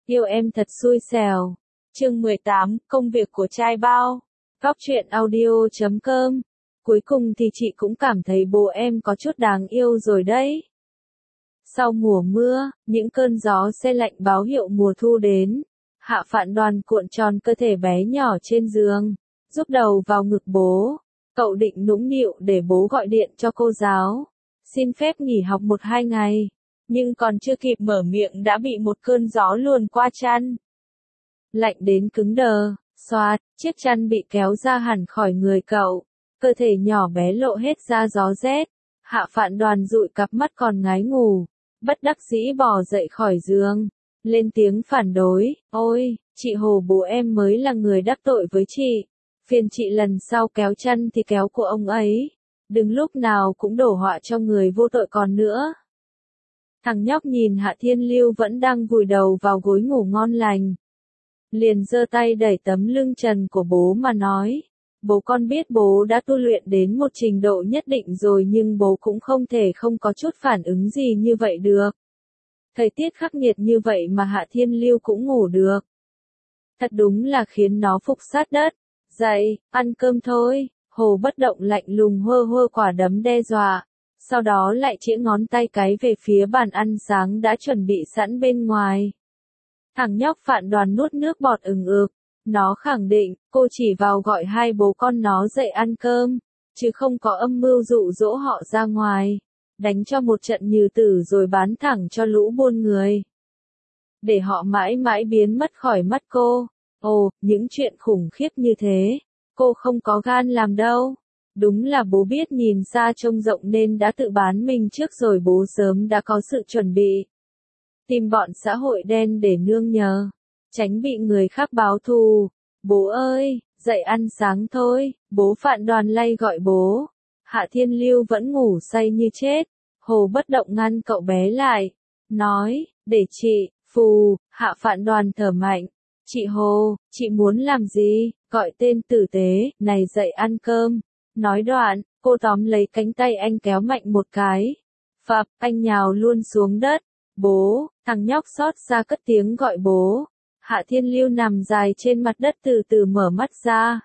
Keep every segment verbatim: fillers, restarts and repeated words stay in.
Yêu em thật xui xẻo. Chương mười tám, công việc của trai bao. Góc truyện audio chấm com. Cuối cùng thì chị cũng cảm thấy bố em có chút đáng yêu rồi đấy. Sau mùa mưa, những cơn gió se lạnh báo hiệu mùa thu đến. Hạ Phạn Đoàn cuộn tròn cơ thể bé nhỏ trên giường, rúc đầu vào ngực bố. Cậu định nũng nịu để bố gọi điện cho cô giáo, xin phép nghỉ học một hai ngày. Nhưng còn chưa kịp mở miệng đã bị một cơn gió luồn qua chăn. Lạnh đến cứng đờ, xoạt, chiếc chăn bị kéo ra hẳn khỏi người cậu. Cơ thể nhỏ bé lộ hết ra gió rét. Hạ Phạn Đoàn dụi cặp mắt còn ngái ngủ, bất đắc dĩ bò dậy khỏi giường, lên tiếng phản đối, ôi, chị Hồ bố em mới là người đắc tội với chị. Phiền chị lần sau kéo chăn thì kéo của ông ấy, đừng lúc nào cũng đổ họa cho người vô tội còn nữa. Thằng nhóc nhìn Hạ Thiên Lưu vẫn đang vùi đầu vào gối ngủ ngon lành, liền giơ tay đẩy tấm lưng trần của bố mà nói, bố con biết bố đã tu luyện đến một trình độ nhất định rồi nhưng bố cũng không thể không có chút phản ứng gì như vậy được. Thời tiết khắc nghiệt như vậy mà Hạ Thiên Lưu cũng ngủ được. Thật đúng là khiến nó phục sát đất. Dậy, ăn cơm thôi. Hồ Bất Động lạnh lùng hơ hơ quả đấm đe dọa. Sau đó lại chĩa ngón tay cái về phía bàn ăn sáng đã chuẩn bị sẵn bên ngoài. Thằng nhóc Phạn Đoàn nuốt nước bọt ừng ực. Nó khẳng định, cô chỉ vào gọi hai bố con nó dậy ăn cơm, chứ không có âm mưu dụ dỗ họ ra ngoài, đánh cho một trận như tử rồi bán thẳng cho lũ buôn người. Để họ mãi mãi biến mất khỏi mắt cô. Ồ, những chuyện khủng khiếp như thế, cô không có gan làm đâu. Đúng là bố biết nhìn xa trông rộng nên đã tự bán mình trước rồi, bố sớm đã có sự chuẩn bị. Tìm bọn xã hội đen để nương nhờ, tránh bị người khác báo thù. Bố ơi, dậy ăn sáng thôi, bố Phạn Đoàn lay gọi bố. Hạ Thiên Lưu vẫn ngủ say như chết. Hồ Bất Động ngăn cậu bé lại, nói, để chị, phù. Hạ Phạn Đoàn thở mạnh, chị Hồ, chị muốn làm gì, gọi tên tử tế, này dậy ăn cơm. Nói đoạn, cô tóm lấy cánh tay anh kéo mạnh một cái. Phập, anh nhào luôn xuống đất. Bố, thằng nhóc xót xa cất tiếng gọi bố. Hạ Thiên Lưu nằm dài trên mặt đất từ từ mở mắt ra.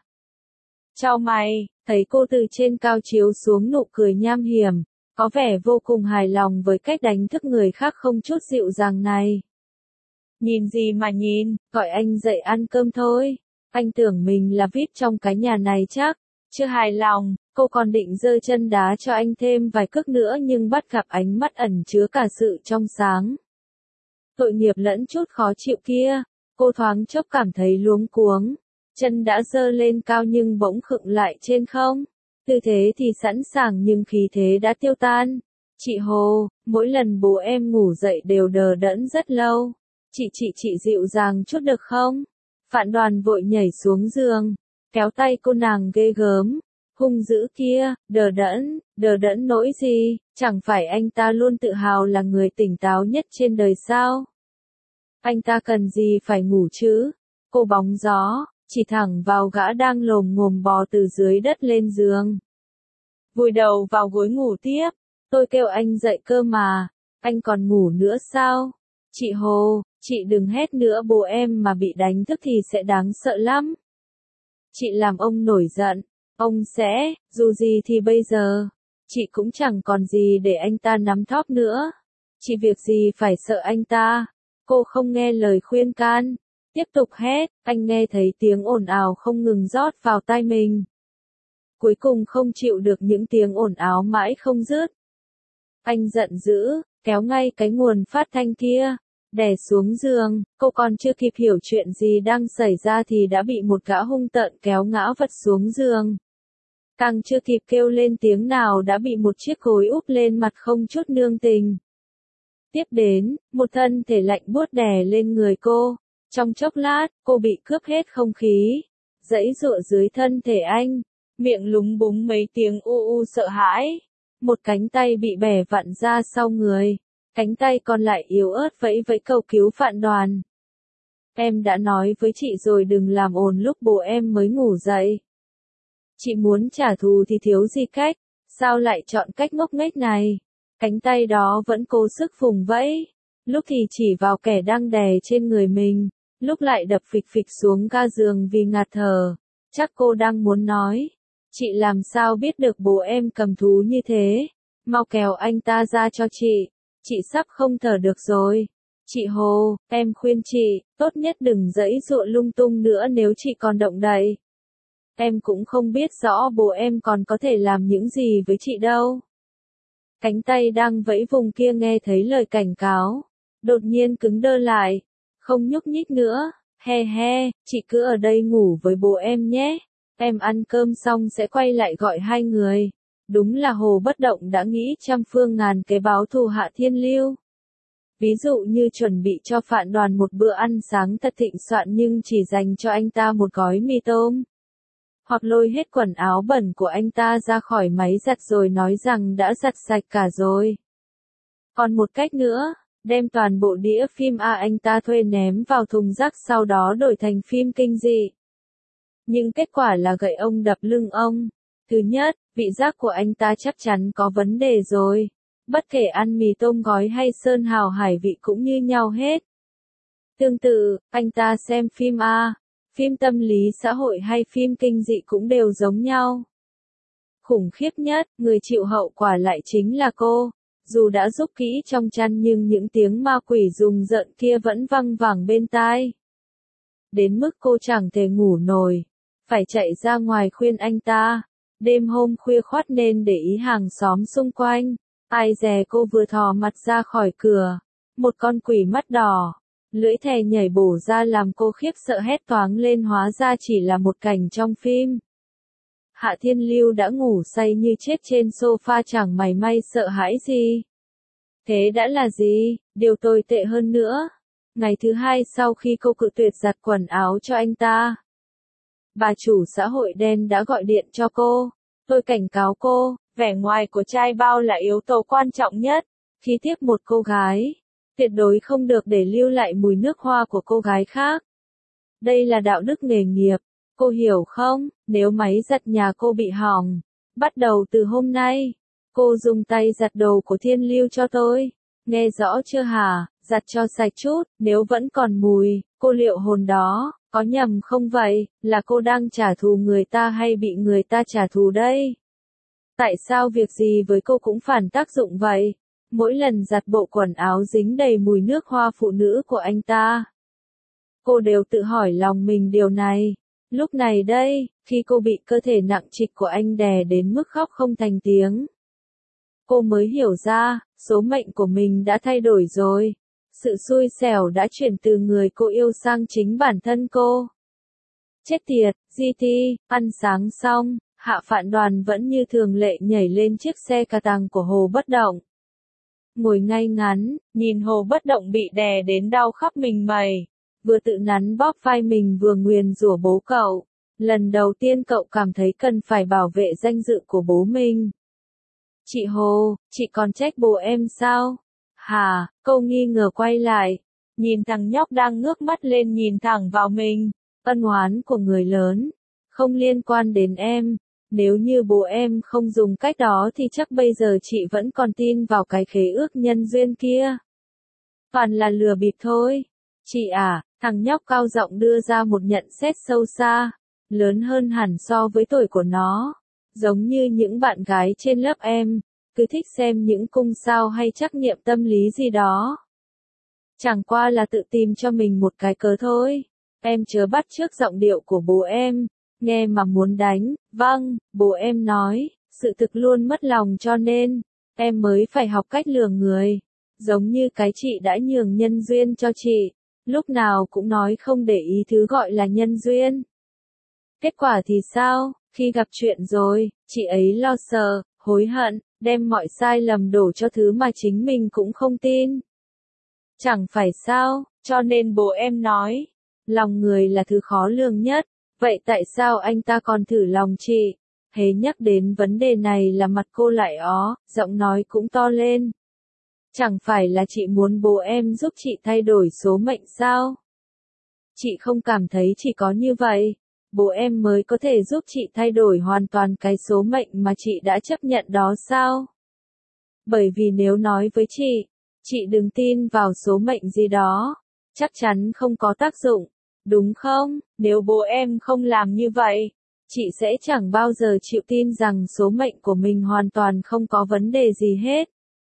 Chau mày, thấy cô từ trên cao chiếu xuống nụ cười nham hiểm, có vẻ vô cùng hài lòng với cách đánh thức người khác không chút dịu dàng này. Nhìn gì mà nhìn, gọi anh dậy ăn cơm thôi. Anh tưởng mình là vi ai pi trong cái nhà này chắc. Chưa hài lòng, cô còn định giơ chân đá cho anh thêm vài cước nữa nhưng bắt gặp ánh mắt ẩn chứa cả sự trong sáng. Tội nghiệp lẫn chút khó chịu kia, cô thoáng chốc cảm thấy luống cuống. Chân đã giơ lên cao nhưng bỗng khựng lại trên không. Tư thế thì sẵn sàng nhưng khí thế đã tiêu tan. Chị Hồ, mỗi lần bố em ngủ dậy đều đờ đẫn rất lâu. Chị chị chị dịu dàng chút được không? Phạn Đoàn vội nhảy xuống giường, kéo tay cô nàng ghê gớm. Hung dữ kia, đờ đẫn, đờ đẫn nỗi gì, chẳng phải anh ta luôn tự hào là người tỉnh táo nhất trên đời sao? Anh ta cần gì phải ngủ chứ? Cô bóng gió, chỉ thẳng vào gã đang lồm ngồm bò từ dưới đất lên giường. Vùi đầu vào gối ngủ tiếp, tôi kêu anh dậy cơ mà, anh còn ngủ nữa sao? Chị Hồ, chị đừng hét nữa, bố em mà bị đánh thức thì sẽ đáng sợ lắm. Chị làm ông nổi giận, ông sẽ, dù gì thì bây giờ, chị cũng chẳng còn gì để anh ta nắm thóp nữa. Chị việc gì phải sợ anh ta? Cô không nghe lời khuyên can, tiếp tục hét, anh nghe thấy tiếng ồn ào không ngừng rót vào tai mình. Cuối cùng không chịu được những tiếng ồn ào mãi không dứt. Anh giận dữ, kéo ngay cái nguồn phát thanh kia, đè xuống giường. Cô còn chưa kịp hiểu chuyện gì đang xảy ra thì đã bị một gã hung tợn kéo ngã vật xuống giường. Càng chưa kịp kêu lên tiếng nào đã bị một chiếc gối úp lên mặt không chút nương tình. Tiếp đến, một thân thể lạnh buốt đè lên người cô. Trong chốc lát, cô bị cướp hết không khí, giãy giụa dưới thân thể anh, miệng lúng búng mấy tiếng u u sợ hãi. Một cánh tay bị bẻ vặn ra sau người, cánh tay còn lại yếu ớt vẫy vẫy cầu cứu Phạn Đoàn. Em đã nói với chị rồi đừng làm ồn lúc bố em mới ngủ dậy. Chị muốn trả thù thì thiếu gì cách, sao lại chọn cách ngốc nghếch này? Cánh tay đó vẫn cố sức vùng vẫy. lúc thì chỉ vào kẻ đang đè trên người mình, lúc lại đập phịch phịch xuống ga giường vì ngạt thở. Chắc cô đang muốn nói, chị làm sao biết được bố em cầm thú như thế, mau kéo anh ta ra cho chị, chị sắp không thở được rồi. Chị Hồ, em khuyên chị, tốt nhất đừng giãy giụa lung tung nữa nếu chị còn động đậy. Em cũng không biết rõ bố em còn có thể làm những gì với chị đâu. Cánh tay đang vẫy vùng kia nghe thấy lời cảnh cáo, đột nhiên cứng đơ lại, không nhúc nhích nữa. He he, chị cứ ở đây ngủ với bố em nhé. Em ăn cơm xong sẽ quay lại gọi hai người. Đúng là Hồ Bất Động đã nghĩ trăm phương ngàn kế báo thù Hạ Thiên Lưu. Ví dụ như chuẩn bị cho Phạn Đoàn một bữa ăn sáng thật thịnh soạn nhưng chỉ dành cho anh ta một gói mì tôm. Hoặc lôi hết quần áo bẩn của anh ta ra khỏi máy giặt rồi nói rằng đã giặt sạch cả rồi. Còn một cách nữa, đem toàn bộ đĩa phim A anh ta thuê ném vào thùng rác sau đó đổi thành phim kinh dị. Nhưng kết quả là gậy ông đập lưng ông. Thứ nhất, vị giác của anh ta chắc chắn có vấn đề rồi. Bất kể ăn mì tôm gói hay sơn hào hải vị cũng như nhau hết. Tương tự, anh ta xem phim A, phim tâm lý xã hội hay phim kinh dị cũng đều giống nhau. Khủng khiếp nhất, người chịu hậu quả lại chính là cô. Dù đã giúp kỹ trong chăn nhưng những tiếng ma quỷ rùng rợn kia vẫn văng vẳng bên tai. Đến mức cô chẳng thể ngủ nổi, phải chạy ra ngoài khuyên anh ta. Đêm hôm khuya khoắt nên để ý hàng xóm xung quanh. Ai dè cô vừa thò mặt ra khỏi cửa, một con quỷ mắt đỏ, lưỡi thè nhảy bổ ra làm cô khiếp sợ hét toáng lên, hóa ra chỉ là một cảnh trong phim. Hạ Thiên Lưu đã ngủ say như chết trên sofa chẳng mảy may sợ hãi gì. Thế đã là gì, điều tồi tệ hơn nữa. Ngày thứ hai sau khi cô cự tuyệt giặt quần áo cho anh ta, bà chủ xã hội đen đã gọi điện cho cô. Tôi cảnh cáo cô, vẻ ngoài của trai bao là yếu tố quan trọng nhất. Khi tiếp một cô gái, tuyệt đối không được để lưu lại mùi nước hoa của cô gái khác. Đây là đạo đức nghề nghiệp, cô hiểu không? Nếu máy giặt nhà cô bị hỏng, bắt đầu từ hôm nay, cô dùng tay giặt đồ của Thiên Lưu cho tôi. Nghe rõ chưa hả? Giặt cho sạch chút, nếu vẫn còn mùi, cô liệu hồn đó, có nhầm không vậy? Là cô đang trả thù người ta hay bị người ta trả thù đây? Tại sao việc gì với cô cũng phản tác dụng vậy? Mỗi lần giặt bộ quần áo dính đầy mùi nước hoa phụ nữ của anh ta, cô đều tự hỏi lòng mình điều này. Lúc này đây, khi cô bị cơ thể nặng trịch của anh đè đến mức khóc không thành tiếng, cô mới hiểu ra, số mệnh của mình đã thay đổi rồi. Sự xui xẻo đã chuyển từ người cô yêu sang chính bản thân cô. Chết tiệt, giê tê, ăn sáng xong, Hạ Phạn Đoàn vẫn như thường lệ nhảy lên chiếc xe cà tàng của Hồ Bất Động. Ngồi ngay ngắn, nhìn Hồ Bất Động bị đè đến đau khắp mình mày. Vừa tự nắn bóp vai mình vừa nguyền rủa bố cậu. Lần đầu tiên cậu cảm thấy cần phải bảo vệ danh dự của bố mình. Chị Hồ, chị còn trách bố em sao? Hả? Cô nghi ngờ quay lại, nhìn thằng nhóc đang ngước mắt lên nhìn thẳng vào mình. Ân oán của người lớn, không liên quan đến em. Nếu như bố em không dùng cách đó thì chắc bây giờ chị vẫn còn tin vào cái khế ước nhân duyên kia. Toàn là lừa bịp thôi. Chị à, thằng nhóc cao giọng đưa ra một nhận xét sâu xa, lớn hơn hẳn so với tuổi của nó. Giống như những bạn gái trên lớp em, cứ thích xem những cung sao hay trắc nghiệm tâm lý gì đó. Chẳng qua là tự tìm cho mình một cái cớ thôi. Em chớ bắt chước giọng điệu của bố em, nghe mà muốn đánh. Vâng, bố em nói, sự thực luôn mất lòng cho nên, em mới phải học cách lừa người. Giống như cái chị đã nhường nhân duyên cho chị, lúc nào cũng nói không để ý thứ gọi là nhân duyên. Kết quả thì sao? Khi gặp chuyện rồi, chị ấy lo sợ, hối hận, đem mọi sai lầm đổ cho thứ mà chính mình cũng không tin. Chẳng phải sao, cho nên bố em nói, lòng người là thứ khó lường nhất, vậy tại sao anh ta còn thử lòng chị? Hễ nhắc đến vấn đề này là mặt cô lại ó, giọng nói cũng to lên. Chẳng phải là chị muốn bố em giúp chị thay đổi số mệnh sao? Chị không cảm thấy chỉ có như vậy, bố em mới có thể giúp chị thay đổi hoàn toàn cái số mệnh mà chị đã chấp nhận đó sao? Bởi vì nếu nói với chị, Chị đừng tin vào số mệnh gì đó. Chắc chắn không có tác dụng. Đúng không? Nếu bố em không làm như vậy, chị sẽ chẳng bao giờ chịu tin rằng số mệnh của mình hoàn toàn không có vấn đề gì hết.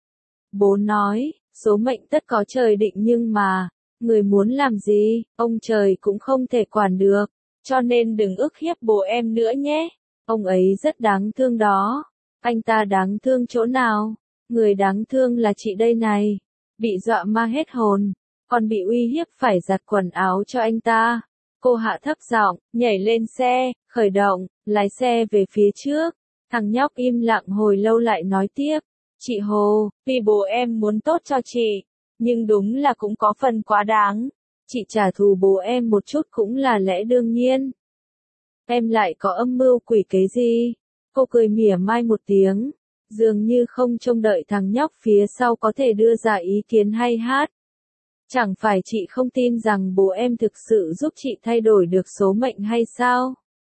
Bố nói, số mệnh tất có trời định nhưng mà, người muốn làm gì, ông trời cũng không thể quản được, cho nên đừng ức hiếp bố em nữa nhé. Ông ấy rất đáng thương đó. Anh ta đáng thương chỗ nào? Người đáng thương là chị đây này. Bị dọa ma hết hồn, còn bị uy hiếp phải giặt quần áo cho anh ta. Cô hạ thấp giọng, nhảy lên xe, khởi động, lái xe về phía trước. Thằng nhóc im lặng hồi lâu lại nói tiếp. Chị Hồ, vì bố em muốn tốt cho chị, nhưng đúng là cũng có phần quá đáng. Chị trả thù bố em một chút cũng là lẽ đương nhiên. Em lại có âm mưu quỷ kế gì? Cô cười mỉa mai một tiếng, dường như không trông đợi thằng nhóc phía sau có thể đưa ra ý kiến hay hát. Chẳng phải chị không tin rằng bố em thực sự giúp chị thay đổi được số mệnh hay sao?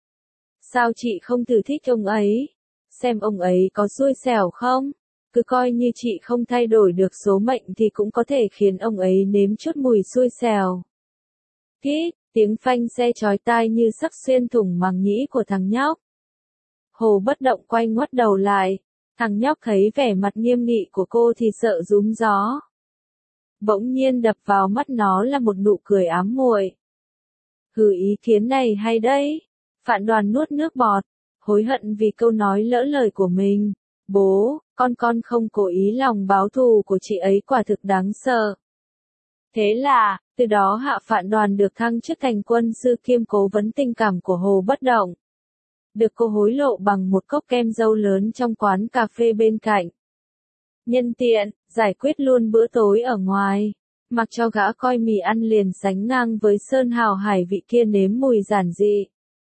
Sao chị không thử thích ông ấy? Xem ông ấy có xui xẻo không? Cứ coi như chị không thay đổi được số mệnh thì cũng có thể khiến ông ấy nếm chút mùi xui xẻo. Kít, tiếng phanh xe chói tai như sắp xuyên thủng màng nhĩ của thằng nhóc. Hồ bất động quay ngoắt đầu lại. Thằng nhóc thấy vẻ mặt nghiêm nghị của cô thì sợ rúm gió. Bỗng nhiên đập vào mắt nó là một nụ cười ám muội. Hừ, ý kiến này hay đấy. Phạn Đoàn nuốt nước bọt, hối hận vì câu nói lỡ lời của mình. Bố, con con không cố ý lòng báo thù của chị ấy quả thực đáng sợ. Thế là, từ đó Hạ Phạn Đoàn được thăng chức thành quân sư kiêm cố vấn tình cảm của Hồ Bất Động. Được cô hối lộ bằng một cốc kem dâu lớn trong quán cà phê bên cạnh. Nhân tiện, giải quyết luôn bữa tối ở ngoài. Mặc cho gã coi mì ăn liền sánh ngang với sơn hào hải vị kia nếm mùi giản dị.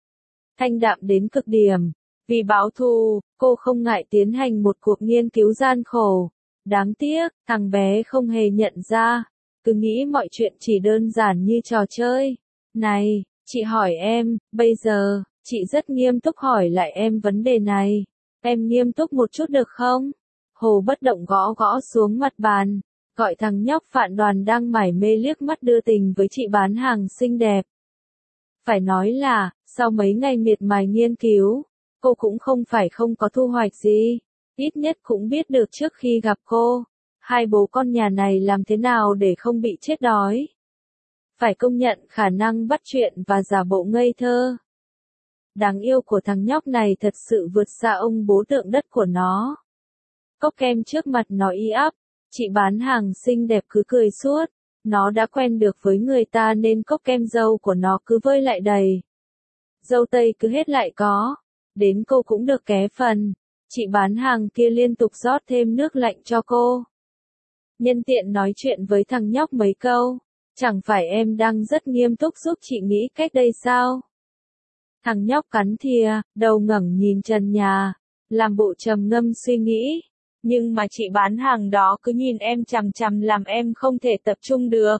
Thanh đạm đến cực điểm. Vì báo thù, cô không ngại tiến hành một cuộc nghiên cứu gian khổ. Đáng tiếc, thằng bé không hề nhận ra. Cứ nghĩ mọi chuyện chỉ đơn giản như trò chơi. Này, chị hỏi em, bây giờ, chị rất nghiêm túc hỏi lại em vấn đề này. Em nghiêm túc một chút được không? Hồ Bất Động gõ gõ xuống mặt bàn, gọi thằng nhóc Phạn Đoàn đang mải mê liếc mắt đưa tình với chị bán hàng xinh đẹp. Phải nói là, sau mấy ngày miệt mài nghiên cứu, cô cũng không phải không có thu hoạch gì, ít nhất cũng biết được trước khi gặp cô, hai bố con nhà này làm thế nào để không bị chết đói. Phải công nhận khả năng bắt chuyện và giả bộ ngây thơ đáng yêu của thằng nhóc này thật sự vượt xa ông bố tượng đất của nó. Cốc kem trước mặt nó y ắp, chị bán hàng xinh đẹp cứ cười suốt, nó đã quen được với người ta nên cốc kem dâu của nó cứ vơi lại đầy. Dâu tây cứ hết lại có, đến cô cũng được ké phần, chị bán hàng kia liên tục rót thêm nước lạnh cho cô. Nhân tiện nói chuyện với thằng nhóc mấy câu, chẳng phải em đang rất nghiêm túc giúp chị nghĩ cách đây sao? Thằng nhóc cắn thìa, đầu ngẩng nhìn trần nhà, làm bộ trầm ngâm suy nghĩ. Nhưng mà chị bán hàng đó cứ nhìn em chằm chằm làm em không thể tập trung được.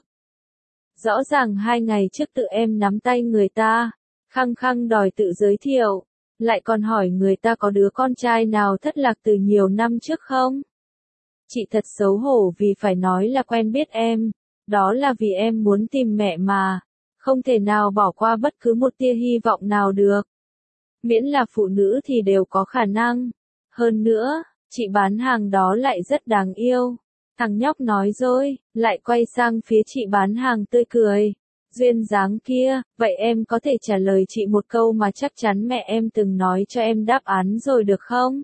Rõ ràng hai ngày trước tự em nắm tay người ta, khăng khăng đòi tự giới thiệu, lại còn hỏi người ta có đứa con trai nào thất lạc từ nhiều năm trước không? Chị thật xấu hổ vì phải nói là quen biết em, đó là vì em muốn tìm mẹ mà, không thể nào bỏ qua bất cứ một tia hy vọng nào được. Miễn là phụ nữ thì đều có khả năng. Hơn nữa, chị bán hàng đó lại rất đáng yêu. Thằng nhóc nói rồi, lại quay sang phía chị bán hàng tươi cười. Duyên dáng kia, vậy em có thể trả lời chị một câu mà chắc chắn mẹ em từng nói cho em đáp án rồi được không?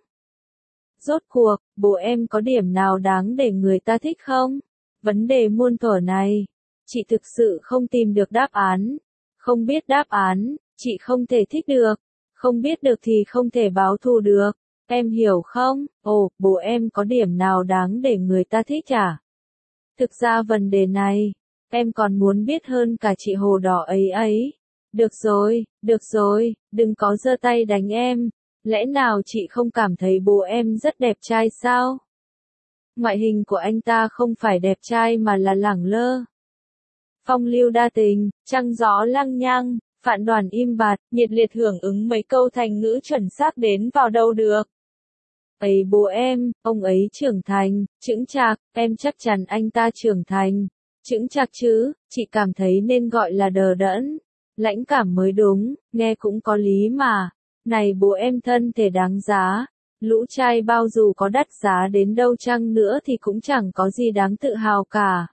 Rốt cuộc, bố em có điểm nào đáng để người ta thích không? Vấn đề muôn thuở này, chị thực sự không tìm được đáp án. Không biết đáp án, chị không thể thích được. Không biết được thì không thể báo thù được. Em hiểu không? Ồ, bố em có điểm nào đáng để người ta thích à? Thực ra vấn đề này, em còn muốn biết hơn cả chị Hồ Đỏ ấy ấy. Được rồi, được rồi, đừng có giơ tay đánh em. Lẽ nào chị không cảm thấy bố em rất đẹp trai sao? Ngoại hình của anh ta không phải đẹp trai mà là lẳng lơ. Phong lưu đa tình, trăng gió lăng nhăng. Phạn Đoàn im bặt, nhiệt liệt hưởng ứng mấy câu thành ngữ chuẩn xác đến vào đâu được. Ấy bố em, ông ấy trưởng thành, chững chạc, em chắc chắn anh ta trưởng thành, chững chạc chứ, chị cảm thấy nên gọi là đờ đẫn, lãnh cảm mới đúng, nghe cũng có lý mà. Này bố em thân thể đáng giá, lũ trai bao dù có đắt giá đến đâu chăng nữa thì cũng chẳng có gì đáng tự hào cả.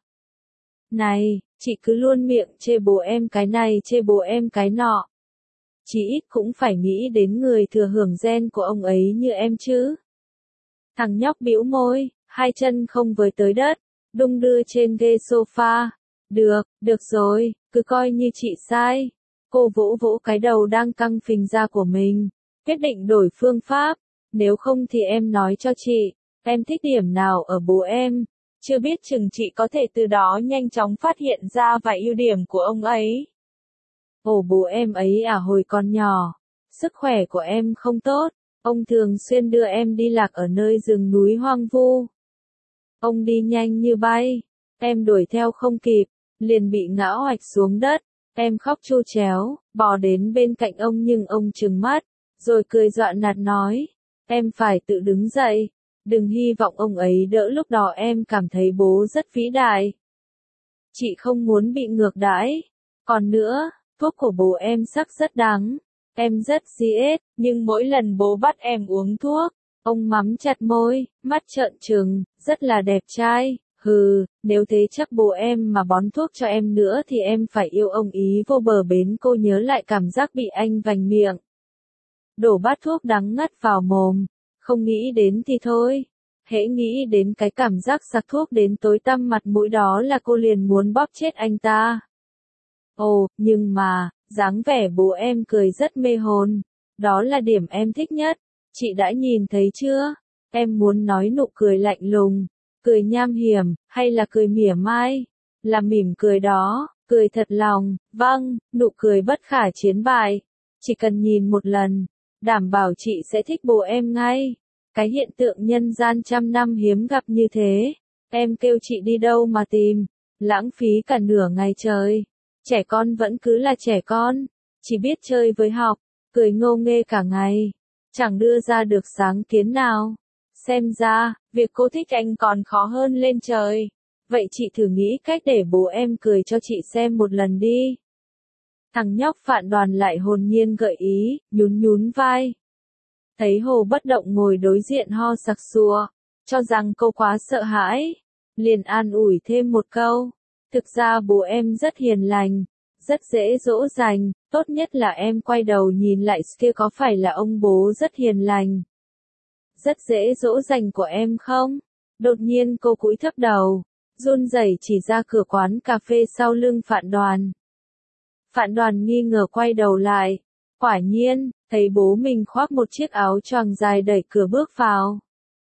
Này, chị cứ luôn miệng chê bố em cái này chê bố em cái nọ. Chí ít cũng phải nghĩ đến người thừa hưởng gen của ông ấy như em chứ. Thằng nhóc bĩu môi, hai chân không với tới đất, đung đưa trên ghế sofa. Được, được rồi, cứ coi như chị sai. Cô vỗ vỗ cái đầu đang căng phình ra của mình, quyết định đổi phương pháp. Nếu không thì em nói cho chị, em thích điểm nào ở bố em. Chưa biết chừng chị có thể từ đó nhanh chóng phát hiện ra vài ưu điểm của ông ấy. Ồ bố em ấy à hồi còn nhỏ, sức khỏe của em không tốt, ông thường xuyên đưa em đi lạc ở nơi rừng núi hoang vu. Ông đi nhanh như bay, em đuổi theo không kịp, liền bị ngã oạch xuống đất, em khóc tru tréo, bò đến bên cạnh ông nhưng ông trừng mắt, rồi cười dọa nạt nói, em phải tự đứng dậy, đừng hy vọng ông ấy đỡ lúc đó em cảm thấy bố rất vĩ đại. Chị không muốn bị ngược đãi, còn nữa, thuốc của bố em sắc rất đắng, em rất ghét, nhưng mỗi lần bố bắt em uống thuốc, ông mắm chặt môi, mắt trợn trừng, rất là đẹp trai, hừ, nếu thế chắc bố em mà bón thuốc cho em nữa thì em phải yêu ông ý vô bờ bến. Cô nhớ lại cảm giác bị anh vành miệng, đổ bát thuốc đắng ngắt vào mồm, không nghĩ đến thì thôi, hễ nghĩ đến cái cảm giác sặc thuốc đến tối tăm mặt mũi đó là cô liền muốn bóp chết anh ta. Ồ, nhưng mà, dáng vẻ bố em cười rất mê hồn, đó là điểm em thích nhất, chị đã nhìn thấy chưa? Em muốn nói nụ cười lạnh lùng, cười nham hiểm, hay là cười mỉa mai? Là mỉm cười đó, cười thật lòng, vâng, nụ cười bất khả chiến bại. Chỉ cần nhìn một lần, đảm bảo chị sẽ thích bố em ngay. Cái hiện tượng nhân gian trăm năm hiếm gặp như thế, em kêu chị đi đâu mà tìm, lãng phí cả nửa ngày trời. Trẻ con vẫn cứ là trẻ con, chỉ biết chơi với học, cười ngô nghê cả ngày, chẳng đưa ra được sáng kiến nào. Xem ra, việc cô thích anh còn khó hơn lên trời. Vậy chị thử nghĩ cách để bố em cười cho chị xem một lần đi. Thằng nhóc Phạn Đoàn lại hồn nhiên gợi ý, nhún nhún vai. Thấy Hồ Bất Động ngồi đối diện ho sặc sụa, cho rằng cô quá sợ hãi, liền an ủi thêm một câu. Thực ra bố em rất hiền lành, rất dễ dỗ dành, tốt nhất là em quay đầu nhìn lại kia có phải là ông bố rất hiền lành, rất dễ dỗ dành của em không? Đột nhiên cô cúi thấp đầu, run rẩy chỉ ra cửa quán cà phê sau lưng Phạn Đoàn. Phạn Đoàn nghi ngờ quay đầu lại, quả nhiên, thấy bố mình khoác một chiếc áo choàng dài đẩy cửa bước vào.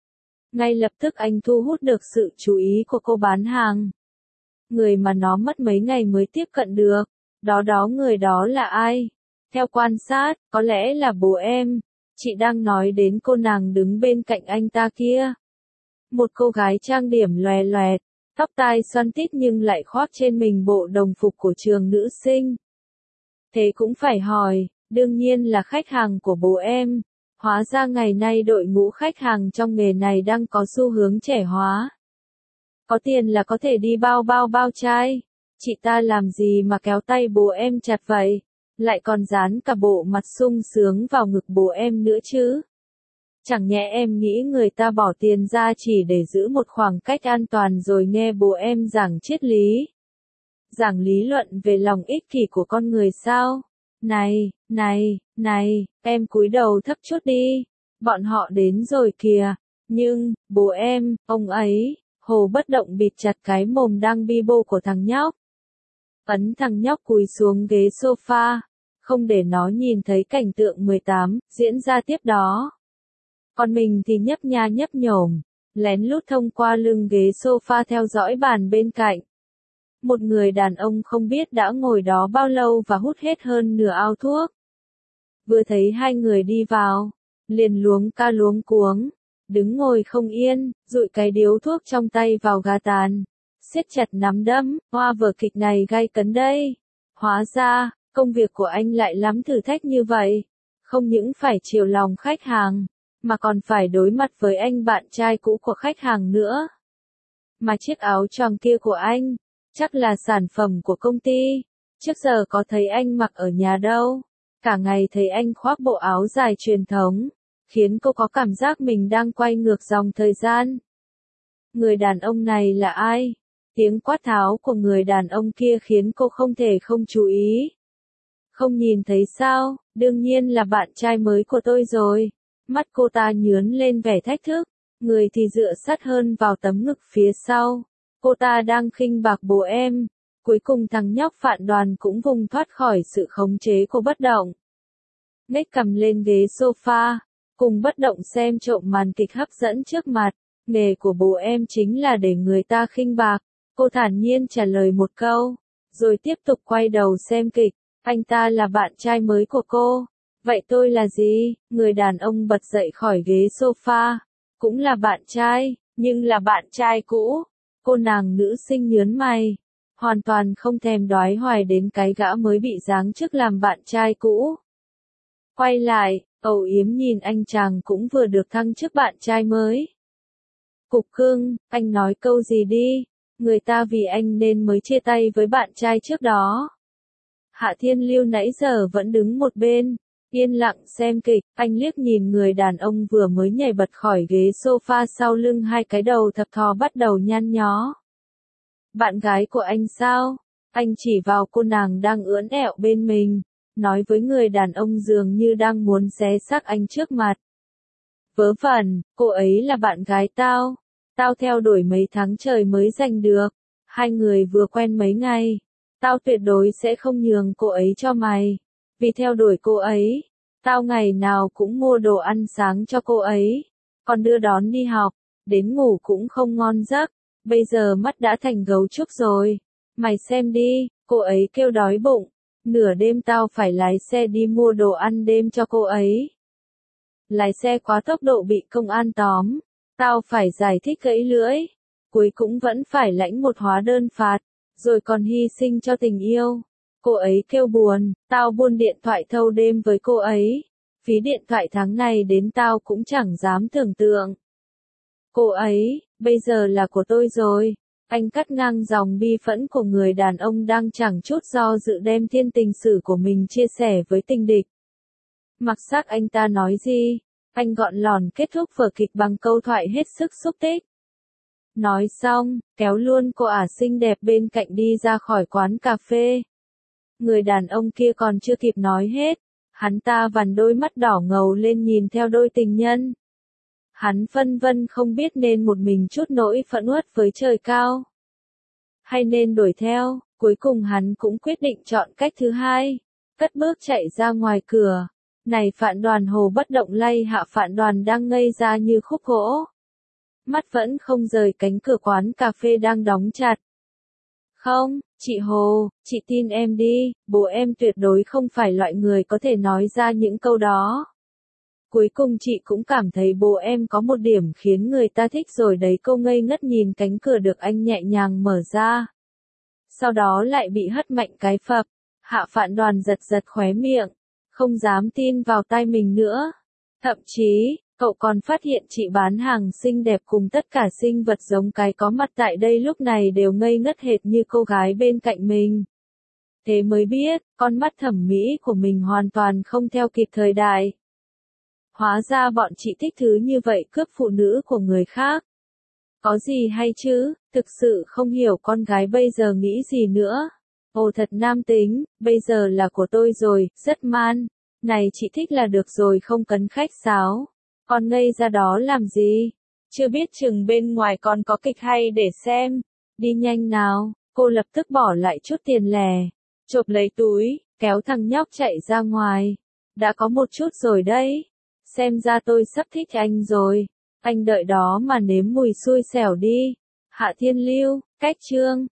Ngay lập tức anh thu hút được sự chú ý của cô bán hàng. Người mà nó mất mấy ngày mới tiếp cận được, đó đó người đó là ai? Theo quan sát, có lẽ là bố em. Chị đang nói đến cô nàng đứng bên cạnh anh ta kia. Một cô gái trang điểm loè loẹt, tóc tai xoăn tít nhưng lại khoác trên mình bộ đồng phục của trường nữ sinh. Thế cũng phải hỏi, đương nhiên là khách hàng của bố em. Hóa ra ngày nay đội ngũ khách hàng trong nghề này đang có xu hướng trẻ hóa. Có tiền là có thể đi bao bao bao trai. Chị ta làm gì mà kéo tay bố em chặt vậy? Lại còn dán cả bộ mặt sung sướng vào ngực bố em nữa chứ? Chẳng nhẽ em nghĩ người ta bỏ tiền ra chỉ để giữ một khoảng cách an toàn rồi nghe bố em giảng triết lý? Giảng lý luận về lòng ích kỷ của con người sao? Này, này, này, em cúi đầu thấp chút đi. Bọn họ đến rồi kìa. Nhưng, bố em, ông ấy, Hồ Bất Động bịt chặt cái mồm đang bi bô của thằng nhóc. Ấn thằng nhóc cúi xuống ghế sofa, không để nó nhìn thấy cảnh tượng mười tám diễn ra tiếp đó. Còn mình thì nhấp nha nhấp nhổm, lén lút thông qua lưng ghế sofa theo dõi bàn bên cạnh. Một người đàn ông không biết đã ngồi đó bao lâu và hút hết hơn nửa ao thuốc. Vừa thấy hai người đi vào, liền luống ca luống cuống, đứng ngồi không yên, dụi cái điếu thuốc trong tay vào gà tàn, siết chặt nắm đấm, hoa vở kịch này gay cấn đây. Hóa ra, công việc của anh lại lắm thử thách như vậy, không những phải chiều lòng khách hàng, mà còn phải đối mặt với anh bạn trai cũ của khách hàng nữa. Mà chiếc áo choàng kia của anh, chắc là sản phẩm của công ty, trước giờ có thấy anh mặc ở nhà đâu. Cả ngày thấy anh khoác bộ áo dài truyền thống, khiến cô có cảm giác mình đang quay ngược dòng thời gian. Người đàn ông này là ai? Tiếng quát tháo của người đàn ông kia khiến cô không thể không chú ý. Không nhìn thấy sao, đương nhiên là bạn trai mới của tôi rồi. Mắt cô ta nhướn lên vẻ thách thức, người thì dựa sát hơn vào tấm ngực phía sau. Cô ta đang khinh bạc bố em. Cuối cùng thằng nhóc Phạn Đoàn cũng vùng thoát khỏi sự khống chế của Bất Động. Nhếch cằm lên ghế sofa, cùng Bất Động xem trộm màn kịch hấp dẫn trước mặt. Nghề của bố em chính là để người ta khinh bạc. Cô thản nhiên trả lời một câu, rồi tiếp tục quay đầu xem kịch. Anh ta là bạn trai mới của cô. Vậy tôi là gì? Người đàn ông bật dậy khỏi ghế sofa. Cũng là bạn trai, nhưng là bạn trai cũ. Cô nàng nữ sinh nhớn mày, hoàn toàn không thèm đoái hoài đến cái gã mới bị giáng chức làm bạn trai cũ. Quay lại, âu yếm nhìn anh chàng cũng vừa được thăng chức bạn trai mới. Cục cưng, anh nói câu gì đi, người ta vì anh nên mới chia tay với bạn trai trước đó. Hạ Thiên Lưu nãy giờ vẫn đứng một bên, yên lặng xem kịch. Anh liếc nhìn người đàn ông vừa mới nhảy bật khỏi ghế sofa, sau lưng hai cái đầu thập thò bắt đầu nhăn nhó. Bạn gái của anh sao? Anh chỉ vào cô nàng đang ưỡn ẹo bên mình, nói với người đàn ông dường như đang muốn xé xác anh trước mặt. Vớ vẩn, cô ấy là bạn gái tao. Tao theo đuổi mấy tháng trời mới giành được. Hai người vừa quen mấy ngày. Tao tuyệt đối sẽ không nhường cô ấy cho mày. Vì theo đuổi cô ấy, tao ngày nào cũng mua đồ ăn sáng cho cô ấy, còn đưa đón đi học, đến ngủ cũng không ngon giấc. Bây giờ mắt đã thành gấu trúc rồi. Mày xem đi, cô ấy kêu đói bụng. Nửa đêm tao phải lái xe đi mua đồ ăn đêm cho cô ấy. Lái xe quá tốc độ bị công an tóm. Tao phải giải thích gãy lưỡi. Cuối cũng vẫn phải lãnh một hóa đơn phạt. Rồi còn hy sinh cho tình yêu. Cô ấy kêu buồn, tao buôn điện thoại thâu đêm với cô ấy. Phí điện thoại tháng này đến tao cũng chẳng dám tưởng tượng. Cô ấy, bây giờ là của tôi rồi. Anh cắt ngang dòng bi phẫn của người đàn ông đang chẳng chút do dự đem thiên tình sử của mình chia sẻ với tình địch. Mặc xác anh ta nói gì, anh gọn lòn kết thúc vở kịch bằng câu thoại hết sức xúc tích. Nói xong, kéo luôn cô ả xinh đẹp bên cạnh đi ra khỏi quán cà phê. Người đàn ông kia còn chưa kịp nói hết, hắn ta vằn đôi mắt đỏ ngầu lên nhìn theo đôi tình nhân. Hắn phân vân không biết nên một mình chút nỗi phẫn uất với trời cao, hay nên đuổi theo. Cuối cùng hắn cũng quyết định chọn cách thứ hai, cất bước chạy ra ngoài cửa. Này Phạn Đoàn, Hồ Bất Động lay Hạ Phạn Đoàn đang ngây ra như khúc gỗ. Mắt vẫn không rời cánh cửa quán cà phê đang đóng chặt. Không, chị Hồ, chị tin em đi, bố em tuyệt đối không phải loại người có thể nói ra những câu đó. Cuối cùng chị cũng cảm thấy bố em có một điểm khiến người ta thích rồi đấy. Cô ngây ngất nhìn cánh cửa được anh nhẹ nhàng mở ra. Sau đó lại bị hất mạnh cái phập. Hạ Phạn Đoàn giật giật khóe miệng, không dám tin vào tai mình nữa. Thậm chí, cậu còn phát hiện chị bán hàng xinh đẹp cùng tất cả sinh vật giống cái có mặt tại đây lúc này đều ngây ngất hệt như cô gái bên cạnh mình. Thế mới biết, con mắt thẩm mỹ của mình hoàn toàn không theo kịp thời đại. Hóa ra bọn chị thích thứ như vậy, cướp phụ nữ của người khác. Có gì hay chứ, thực sự không hiểu con gái bây giờ nghĩ gì nữa. Ồ thật nam tính, bây giờ là của tôi rồi, rất man. Này chị thích là được rồi, không cần khách sáo. Con ngây ra đó làm gì? Chưa biết chừng bên ngoài còn có kịch hay để xem. Đi nhanh nào, cô lập tức bỏ lại chút tiền lẻ, chộp lấy túi, kéo thằng nhóc chạy ra ngoài. Đã có một chút rồi đấy. Xem ra tôi sắp thích anh rồi. Anh đợi đó mà nếm mùi xui xẻo đi. Hạ Thiên Lưu, cách chương.